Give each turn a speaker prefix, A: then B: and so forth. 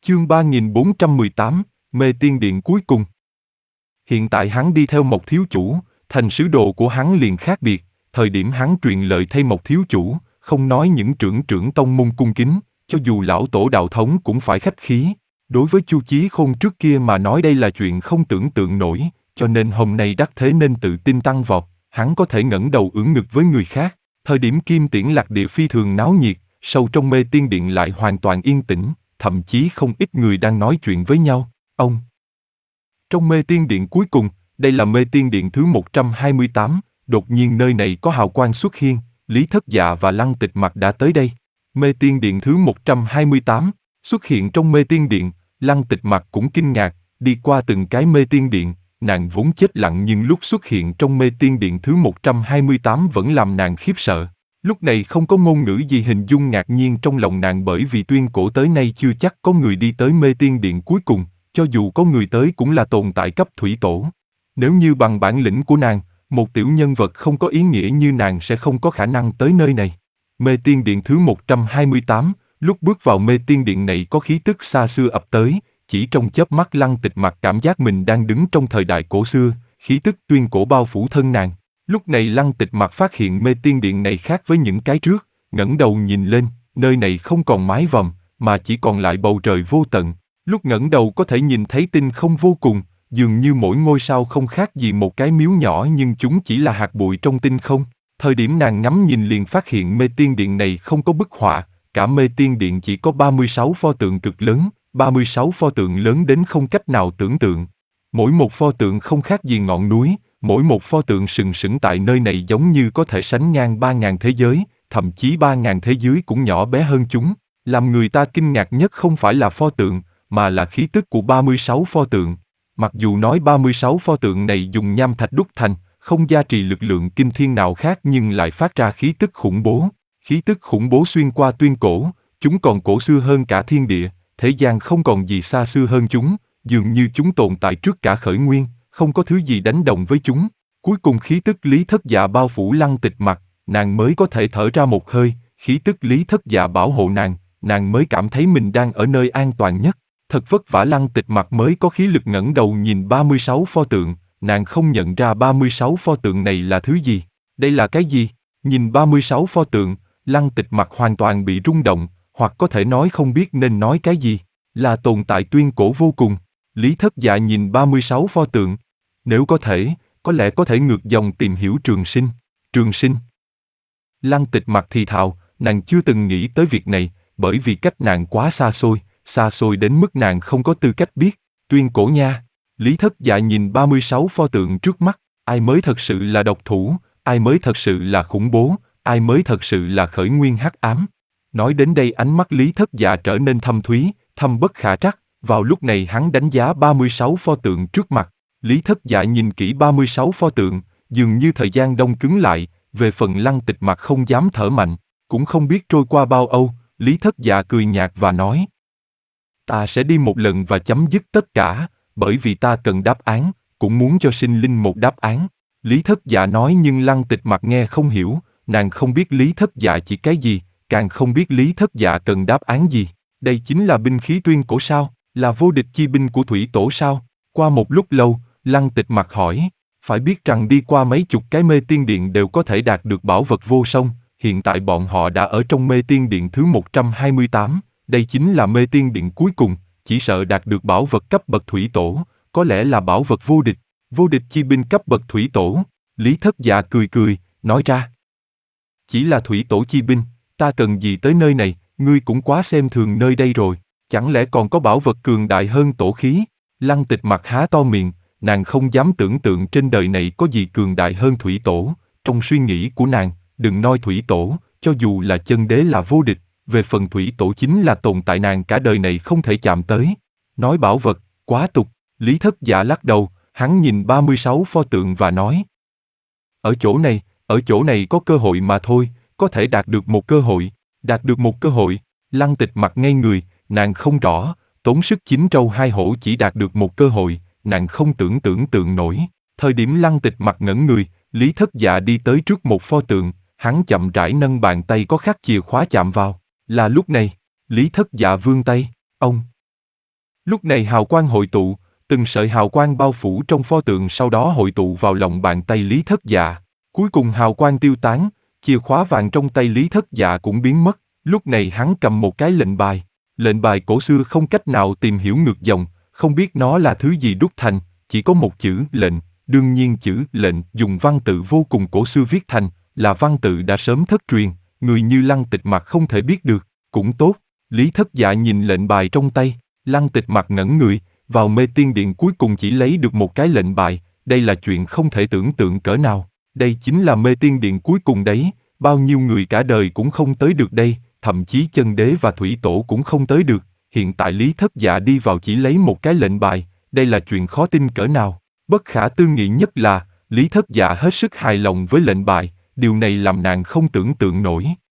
A: Chương 3418, Mê Tiên Điện cuối cùng. Hiện tại hắn đi theo Mộc thiếu chủ, thành sứ đồ của hắn liền khác biệt, thời điểm hắn truyền lợi thay Mộc thiếu chủ, không nói những trưởng tông môn cung kính, cho dù lão tổ đạo thống cũng phải khách khí. Đối với Chu Chí Khôn trước kia mà nói đây là chuyện không tưởng tượng nổi, cho nên hôm nay đắc thế nên tự tin tăng vọt, hắn có thể ngẩng đầu ưỡn ngực với người khác. Thời điểm Kim Tiễn Lạc Địa phi thường náo nhiệt, sâu trong Mê Tiên Điện lại hoàn toàn yên tĩnh, thậm chí không ít người đang nói chuyện với nhau. Trong Mê Tiên Điện cuối cùng, đây là Mê Tiên Điện thứ 128, đột nhiên nơi này có hào quang xuất hiện, Lý Thất Dạ và Lăng Tịch Mặc đã tới đây. Mê Tiên Điện thứ 128, xuất hiện trong Mê Tiên Điện, Lăng Tịch Mặc cũng kinh ngạc, đi qua từng cái Mê Tiên Điện, nàng vốn chết lặng nhưng lúc xuất hiện trong Mê Tiên Điện thứ 128 vẫn làm nàng khiếp sợ. Lúc này không có ngôn ngữ gì hình dung ngạc nhiên trong lòng nàng bởi vì tuyên cổ tới nay chưa chắc có người đi tới Mê Tiên Điện cuối cùng, cho dù có người tới cũng là tồn tại cấp thủy tổ. Nếu như bằng bản lĩnh của nàng, một tiểu nhân vật không có ý nghĩa như nàng sẽ không có khả năng tới nơi này. Mê Tiên Điện thứ 128, lúc bước vào Mê Tiên Điện này có khí tức xa xưa ập tới, chỉ trong chớp mắt Lăng Tịch Mặc cảm giác mình đang đứng trong thời đại cổ xưa, khí tức tuyên cổ bao phủ thân nàng. Lúc này Lăng Tịch Mặc phát hiện Mê Tiên Điện này khác với những cái trước, ngẩng đầu nhìn lên, nơi này không còn mái vòm, mà chỉ còn lại bầu trời vô tận. Lúc ngẩng đầu có thể nhìn thấy tinh không vô cùng, dường như mỗi ngôi sao không khác gì một cái miếu nhỏ nhưng chúng chỉ là hạt bụi trong tinh không. Thời điểm nàng ngắm nhìn liền phát hiện Mê Tiên Điện này không có bức họa, cả Mê Tiên Điện chỉ có 36 pho tượng cực lớn, 36 pho tượng lớn đến không cách nào tưởng tượng. Mỗi một pho tượng không khác gì ngọn núi, mỗi một pho tượng sừng sững tại nơi này giống như có thể sánh ngang 3.000 thế giới, thậm chí 3.000 thế giới cũng nhỏ bé hơn chúng. Làm người ta kinh ngạc nhất không phải là pho tượng, mà là khí tức của 36 pho tượng. Mặc dù nói 36 pho tượng này dùng nham thạch đúc thành, không gia trì lực lượng kinh thiên nào khác nhưng lại phát ra khí tức khủng bố. Khí tức khủng bố xuyên qua tuyên cổ, chúng còn cổ xưa hơn cả thiên địa, thế gian không còn gì xa xưa hơn chúng, dường như chúng tồn tại trước cả khởi nguyên, không có thứ gì đánh đồng với chúng. Cuối cùng khí tức Lý Thất Dạ bao phủ Lăng Tịch Mặc, nàng mới có thể thở ra một hơi, khí tức Lý Thất Dạ bảo hộ nàng mới cảm thấy mình đang ở nơi an toàn nhất. Thật vất vả Lăng Tịch Mặc mới có khí lực ngẩng đầu nhìn 36 pho tượng, nàng không nhận ra 36 pho tượng này là thứ gì. Đây là cái gì? Nhìn 36 pho tượng, Lăng Tịch Mặc hoàn toàn bị rung động, hoặc có thể nói không biết nên nói cái gì. Là tồn tại tuyên cổ vô cùng. Lý Thất Dạ nhìn 36 pho tượng. Nếu có thể, có lẽ có thể ngược dòng tìm hiểu trường sinh. Trường sinh. Lăng Tịch Mặc thì thào, nàng chưa từng nghĩ tới việc này, bởi vì cách nàng quá xa xôi đến mức nàng không có tư cách biết. Tuyên cổ nha. Lý Thất Dạ nhìn 36 pho tượng trước mắt, ai mới thật sự là độc thủ, ai mới thật sự là khủng bố, ai mới thật sự là khởi nguyên hắc ám. Nói đến đây ánh mắt Lý Thất Dạ trở nên thâm thúy, thâm bất khả trắc, vào lúc này hắn đánh giá 36 pho tượng trước mặt. Lý Thất Dạ nhìn kỹ 36 pho tượng, dường như thời gian đông cứng lại, về phần Lăng Tịch Mặc không dám thở mạnh, cũng không biết trôi qua bao âu, Lý Thất Dạ cười nhạt và nói: Ta sẽ đi một lần và chấm dứt tất cả, bởi vì ta cần đáp án, cũng muốn cho sinh linh một đáp án. Lý Thất Dạ nói nhưng Lăng Tịch Mặc nghe không hiểu, nàng không biết Lý Thất Dạ chỉ cái gì, càng không biết Lý Thất Dạ cần đáp án gì. Đây chính là binh khí tuyên cổ sao, là vô địch chi binh của thủy tổ sao? Qua một lúc lâu, Lăng Tịch Mặc hỏi, phải biết rằng đi qua mấy chục cái Mê Tiên Điện đều có thể đạt được bảo vật vô song, hiện tại bọn họ đã ở trong Mê Tiên Điện thứ 128, đây chính là Mê Tiên Điện cuối cùng, chỉ sợ đạt được bảo vật cấp bậc thủy tổ, có lẽ là bảo vật vô địch chi binh cấp bậc thủy tổ. Lý Thất Dạ cười, nói ra. Chỉ là thủy tổ chi binh, ta cần gì tới nơi này, ngươi cũng quá xem thường nơi đây rồi, chẳng lẽ còn có bảo vật cường đại hơn tổ khí? Lăng Tịch Mặc há to miệng, nàng không dám tưởng tượng trên đời này có gì cường đại hơn thủy tổ, trong suy nghĩ của nàng, đừng nói thủy tổ, cho dù là chân đế là vô địch, về phần thủy tổ chính là tồn tại nàng cả đời này không thể chạm tới. Nói bảo vật, quá tục, Lý Thất Dạ lắc đầu, hắn nhìn 36 pho tượng và nói. Ở chỗ này có cơ hội mà thôi, có thể đạt được một cơ hội, Lăng Tịch Mặc ngây người, nàng không rõ, tốn sức chín trâu hai hổ chỉ đạt được một cơ hội, nàng không tưởng tượng nổi. Thời điểm Lăng Tịch Mặc ngẩn người, Lý Thất Dạ đi tới trước một pho tượng, hắn chậm rãi nâng bàn tay có khắc chìa khóa chạm vào. Là lúc này, Lý Thất Dạ vươn tay, ông. Lúc này hào quang hội tụ, từng sợi hào quang bao phủ trong pho tượng sau đó hội tụ vào lòng bàn tay Lý Thất Dạ. Cuối cùng hào quang tiêu tán, chìa khóa vàng trong tay Lý Thất Dạ cũng biến mất, lúc này hắn cầm một cái lệnh bài. Lệnh bài cổ xưa không cách nào tìm hiểu ngược dòng, không biết nó là thứ gì đúc thành, chỉ có một chữ lệnh, đương nhiên chữ lệnh dùng văn tự vô cùng cổ xưa viết thành, là văn tự đã sớm thất truyền, người như Lăng Tịch Mặc không thể biết được, cũng tốt. Lý Thất Dạ nhìn lệnh bài trong tay, Lăng Tịch Mặc ngẩn người, vào mê tiên điện cuối cùng chỉ lấy được một cái lệnh bài, đây là chuyện không thể tưởng tượng cỡ nào. Đây chính là mê tiên điện cuối cùng đấy, bao nhiêu người cả đời cũng không tới được đây, thậm chí chân đế và thủy tổ cũng không tới được. Hiện tại Lý Thất Dạ đi vào chỉ lấy một cái lệnh bài, đây là chuyện khó tin cỡ nào. Bất khả tư nghị nhất là, Lý Thất Dạ hết sức hài lòng với lệnh bài, điều này làm nàng không tưởng tượng nổi.